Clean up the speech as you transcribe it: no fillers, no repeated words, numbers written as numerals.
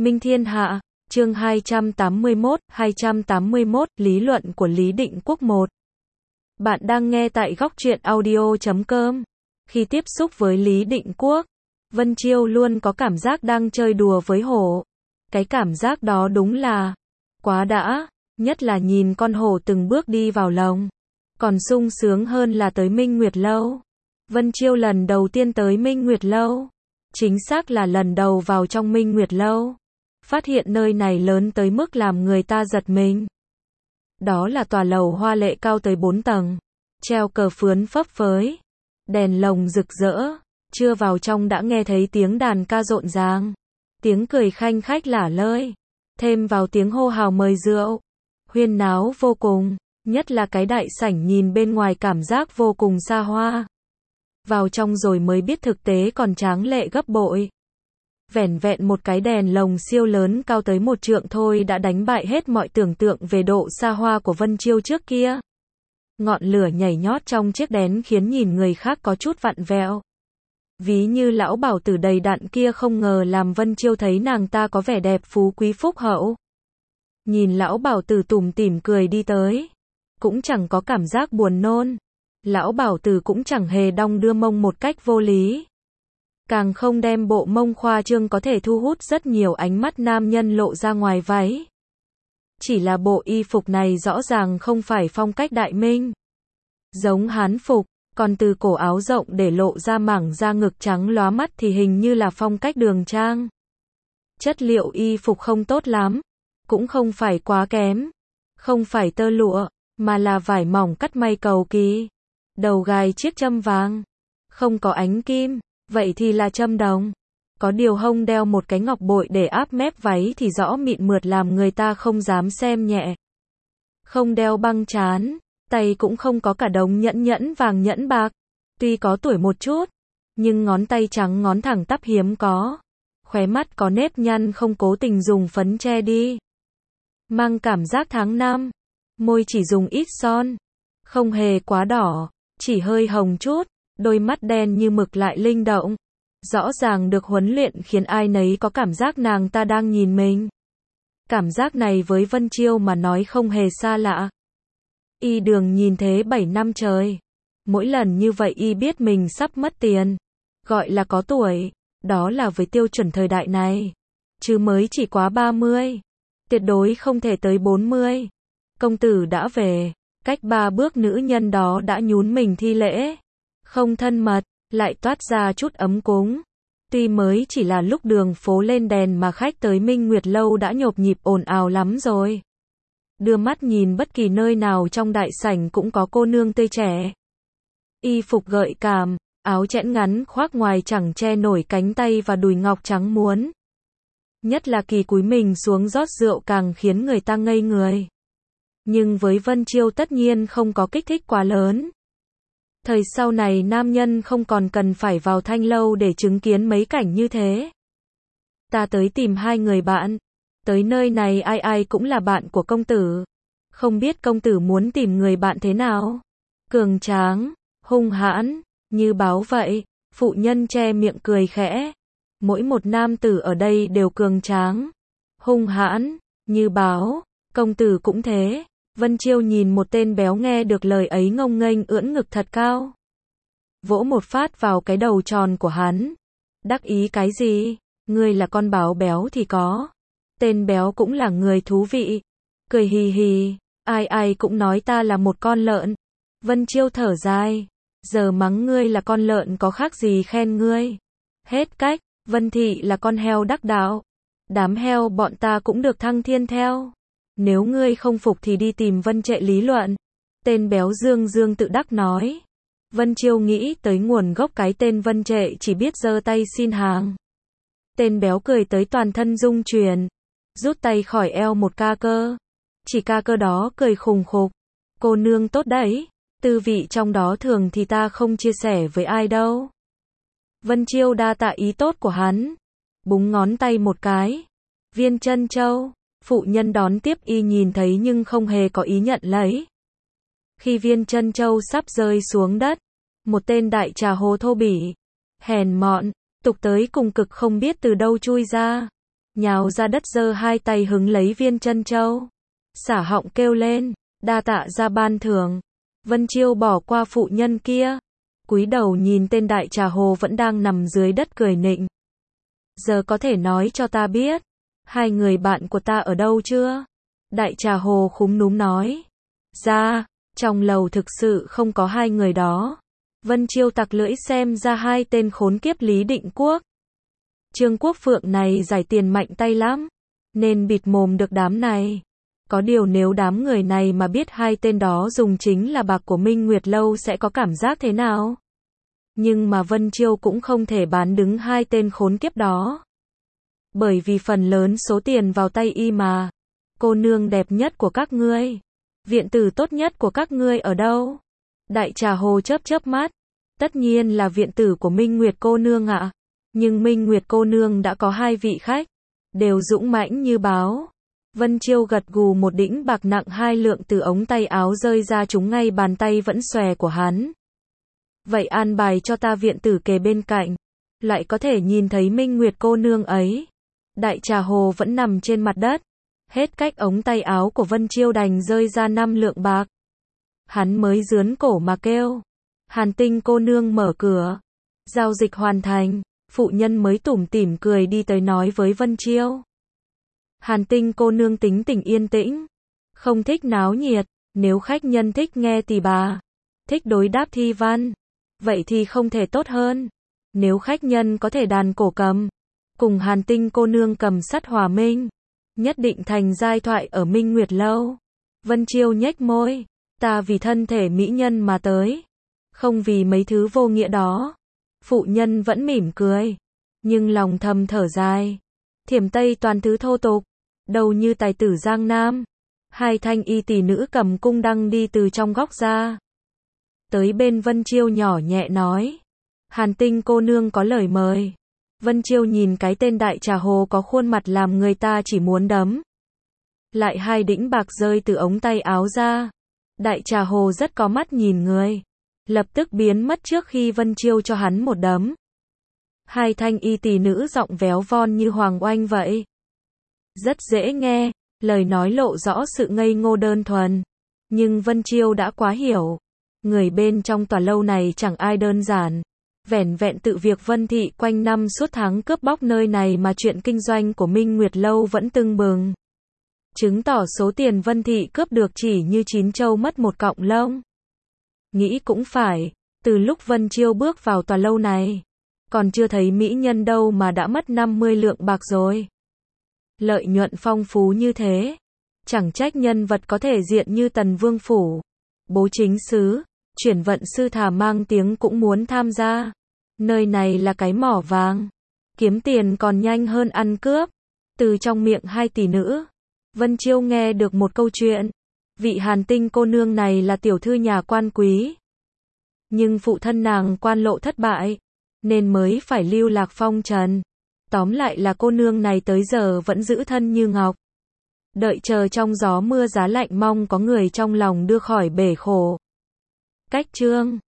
Minh Thiên Hạ, chương 281, Lý luận của Lý Định Quốc 1. Bạn đang nghe tại góc truyện audio.com. Khi tiếp xúc với Lý Định Quốc, Vân Chiêu luôn có cảm giác đang chơi đùa với hổ. Cái cảm giác đó đúng là quá đã, nhất là nhìn con hổ từng bước đi vào lồng. Còn sung sướng hơn là tới Minh Nguyệt Lâu. Vân Chiêu lần đầu tiên tới Minh Nguyệt Lâu. Chính xác là lần đầu vào trong Minh Nguyệt Lâu. Phát hiện nơi này lớn tới mức làm người ta giật mình. Đó là tòa lầu hoa lệ cao tới 4 tầng. Treo cờ phướn phấp phới. Đèn lồng rực rỡ. Chưa vào trong đã nghe thấy tiếng đàn ca rộn ràng. Tiếng cười khanh khách lả lơi. Thêm vào tiếng hô hào mời rượu. Huyên náo vô cùng. Nhất là cái đại sảnh nhìn bên ngoài cảm giác vô cùng xa hoa. Vào trong rồi mới biết thực tế còn tráng lệ gấp bội. Vẻn vẹn một cái đèn lồng siêu lớn cao tới 1 trượng thôi đã đánh bại hết mọi tưởng tượng về độ xa hoa của Vân Chiêu trước kia. Ngọn lửa nhảy nhót trong chiếc đèn khiến nhìn người khác có chút vặn vẹo. Ví như lão bảo tử đầy đặn kia không ngờ làm Vân Chiêu thấy nàng ta có vẻ đẹp phú quý phúc hậu. Nhìn lão bảo tử tủm tỉm cười đi tới, cũng chẳng có cảm giác buồn nôn. Lão bảo tử cũng chẳng hề đong đưa mông một cách vô lý. Càng không đem bộ mông khoa trương có thể thu hút rất nhiều ánh mắt nam nhân lộ ra ngoài váy. Chỉ là bộ y phục này rõ ràng không phải phong cách Đại Minh. Giống Hán phục, còn từ cổ áo rộng để lộ ra mảng da ngực trắng lóa mắt thì hình như là phong cách Đường Trang. Chất liệu y phục không tốt lắm, cũng không phải quá kém. Không phải tơ lụa, mà là vải mỏng cắt may cầu kỳ. Đầu gài chiếc châm vàng. Không có ánh kim, vậy thì là châm đồng. Có điều hông đeo một cái ngọc bội để áp mép váy thì rõ mịn mượt làm người ta không dám xem nhẹ. Không đeo băng trán, tay cũng không có cả đống nhẫn vàng nhẫn bạc. Tuy có tuổi một chút, nhưng ngón tay trắng ngón thẳng tắp hiếm có. Khóe mắt có nếp nhăn không cố tình dùng phấn che đi. Mang cảm giác tháng năm. Môi chỉ dùng ít son. Không hề quá đỏ, chỉ hơi hồng chút. Đôi mắt đen như mực lại linh động. Rõ ràng được huấn luyện khiến ai nấy có cảm giác nàng ta đang nhìn mình. Cảm giác này với Vân Chiêu mà nói không hề xa lạ. Y đường nhìn thế 7 năm trời. Mỗi lần như vậy y biết mình sắp mất tiền. Gọi là có tuổi. Đó là với tiêu chuẩn thời đại này. Chứ mới chỉ quá 30. Tuyệt đối không thể tới 40. Công tử đã về. Cách 3 bước nữ nhân đó đã nhún mình thi lễ. Không thân mật, lại toát ra chút ấm cúng. Tuy mới chỉ là lúc đường phố lên đèn mà khách tới Minh Nguyệt Lâu đã nhộp nhịp ồn ào lắm rồi. Đưa mắt nhìn bất kỳ nơi nào trong đại sảnh cũng có cô nương tươi trẻ. Y phục gợi cảm, áo chẽn ngắn khoác ngoài chẳng che nổi cánh tay và đùi ngọc trắng muốn. Nhất là kỳ cúi mình xuống rót rượu càng khiến người ta ngây người. Nhưng với Vân Chiêu tất nhiên không có kích thích quá lớn. Thời sau này nam nhân không còn cần phải vào thanh lâu để chứng kiến mấy cảnh như thế. Ta tới tìm 2 người bạn. Tới nơi này ai ai cũng là bạn của công tử. Không biết công tử muốn tìm người bạn thế nào? Cường tráng, hung hãn, như báo vậy. Phụ nhân che miệng cười khẽ. Mỗi một nam tử ở đây đều cường tráng, hung hãn, như báo. Công tử cũng thế. Vân Chiêu nhìn một tên béo nghe được lời ấy ngông nghênh ưỡn ngực thật cao. Vỗ một phát vào cái đầu tròn của hắn. Đắc ý cái gì? Ngươi là con báo béo thì có. Tên béo cũng là người thú vị. Cười hì hì. Ai ai cũng nói ta là một con lợn. Vân Chiêu thở dài. Giờ mắng ngươi là con lợn có khác gì khen ngươi. Hết cách. Vân Thị là con heo đắc đạo. Đám heo bọn ta cũng được thăng thiên theo. Nếu ngươi không phục thì đi tìm Vân Trệ lý luận. Tên béo dương tự đắc nói. Vân Chiêu nghĩ tới nguồn gốc cái tên Vân Trệ chỉ biết giơ tay xin hàng. Tên béo cười tới toàn thân rung chuyển. Rút tay khỏi eo một ca cơ. Chỉ ca cơ đó cười khùng khục. Cô nương tốt đấy. Tư vị trong đó thường thì ta không chia sẻ với ai đâu. Vân Chiêu đa tạ ý tốt của hắn. Búng ngón tay một cái. Viên Trân Châu. Phụ nhân đón tiếp y nhìn thấy nhưng không hề có ý nhận lấy. Khi Viên Trân Châu sắp rơi xuống đất, một tên đại trà hồ thô bỉ, hèn mọn, tục tới cùng cực không biết từ đâu chui ra. nhào ra đất giơ hai tay hứng lấy viên trân châu. Xả họng kêu lên, đa tạ ra ban thưởng. Vân Chiêu bỏ qua phụ nhân kia, cúi đầu nhìn tên đại trà hồ vẫn đang nằm dưới đất cười nịnh. Giờ có thể nói cho ta biết, hai người bạn của ta ở đâu chưa? Đại trà hồ khúm núm nói. Ra, trong lầu thực sự không có hai người đó. Vân Chiêu tặc lưỡi xem ra hai tên khốn kiếp Lý Định Quốc. Trương Quốc Phượng này giải tiền mạnh tay lắm, nên bịt mồm được đám này. Có điều nếu đám người này mà biết hai tên đó dùng chính là bạc của Minh Nguyệt Lâu sẽ có cảm giác thế nào? Nhưng mà Vân Chiêu cũng không thể bán đứng hai tên khốn kiếp đó. Bởi vì phần lớn số tiền vào tay y mà. Cô nương đẹp nhất của các ngươi, viện tử tốt nhất của các ngươi ở đâu? Đại trà hồ chớp chớp mắt. Tất nhiên là viện tử của Minh Nguyệt cô nương ạ. Nhưng Minh Nguyệt cô nương đã có hai vị khách, đều dũng mãnh như báo. Vân Chiêu gật gù, một đĩnh bạc nặng 2 lượng từ ống tay áo rơi ra trúng ngay bàn tay vẫn xòe của hắn. Vậy an bài cho ta viện tử kề bên cạnh, lại có thể nhìn thấy Minh Nguyệt cô nương ấy. Đại trà hồ vẫn nằm trên mặt đất, hết cách ống tay áo của Vân Chiêu đành rơi ra 5 lượng bạc. Hắn mới rướn cổ mà kêu. Hàn Tinh cô nương mở cửa. Giao dịch hoàn thành, phụ nhân mới tủm tỉm cười đi tới nói với Vân Chiêu. Hàn Tinh cô nương tính tình yên tĩnh, không thích náo nhiệt, nếu khách nhân thích nghe tỳ bà, thích đối đáp thi văn, vậy thì không thể tốt hơn. Nếu khách nhân có thể đàn cổ cầm, cùng Hàn Tinh cô nương cầm sắt hòa minh, nhất định thành giai thoại ở Minh Nguyệt Lâu. Vân Chiêu nhếch môi, ta vì thân thể mỹ nhân mà tới, không vì mấy thứ vô nghĩa đó. Phụ nhân vẫn mỉm cười, nhưng lòng thầm thở dài. Thiểm Tây toàn thứ thô tục, đâu như tài tử Giang Nam. Hai thanh y tỷ nữ cầm cung đăng đi từ trong góc ra. Tới bên Vân Chiêu nhỏ nhẹ nói. Hàn Tinh cô nương có lời mời. Vân Chiêu nhìn cái tên đại trà hồ có khuôn mặt làm người ta chỉ muốn đấm. Lại hai đĩnh bạc rơi từ ống tay áo ra. Đại trà hồ rất có mắt nhìn người, lập tức biến mất trước khi Vân Chiêu cho hắn một đấm. Hai thanh y tỷ nữ giọng véo von như hoàng oanh vậy. Rất dễ nghe, lời nói lộ rõ sự ngây ngô đơn thuần. Nhưng Vân Chiêu đã quá hiểu. Người bên trong tòa lâu này chẳng ai đơn giản. Vẻn vẹn tự việc Vân Thị quanh năm suốt tháng cướp bóc nơi này mà chuyện kinh doanh của Minh Nguyệt Lâu vẫn tưng bừng. Chứng tỏ số tiền Vân Thị cướp được chỉ như chín trâu mất một cọng lông. Nghĩ cũng phải, từ lúc Vân Chiêu bước vào tòa lâu này, còn chưa thấy mỹ nhân đâu mà đã mất 50 lượng bạc rồi. Lợi nhuận phong phú như thế, chẳng trách nhân vật có thể diện như Tần Vương Phủ, Bố Chính Sứ, Chuyển Vận Sư thà mang tiếng cũng muốn tham gia. Nơi này là cái mỏ vàng, kiếm tiền còn nhanh hơn ăn cướp. Từ trong miệng hai tỷ nữ, Vân Chiêu nghe được một câu chuyện. Vị Hàn Tinh cô nương này là tiểu thư nhà quan quý, nhưng phụ thân nàng quan lộ thất bại, nên mới phải lưu lạc phong trần. Tóm lại là cô nương này tới giờ vẫn giữ thân như ngọc, đợi chờ trong gió mưa giá lạnh, mong có người trong lòng đưa khỏi bể khổ. Cách chương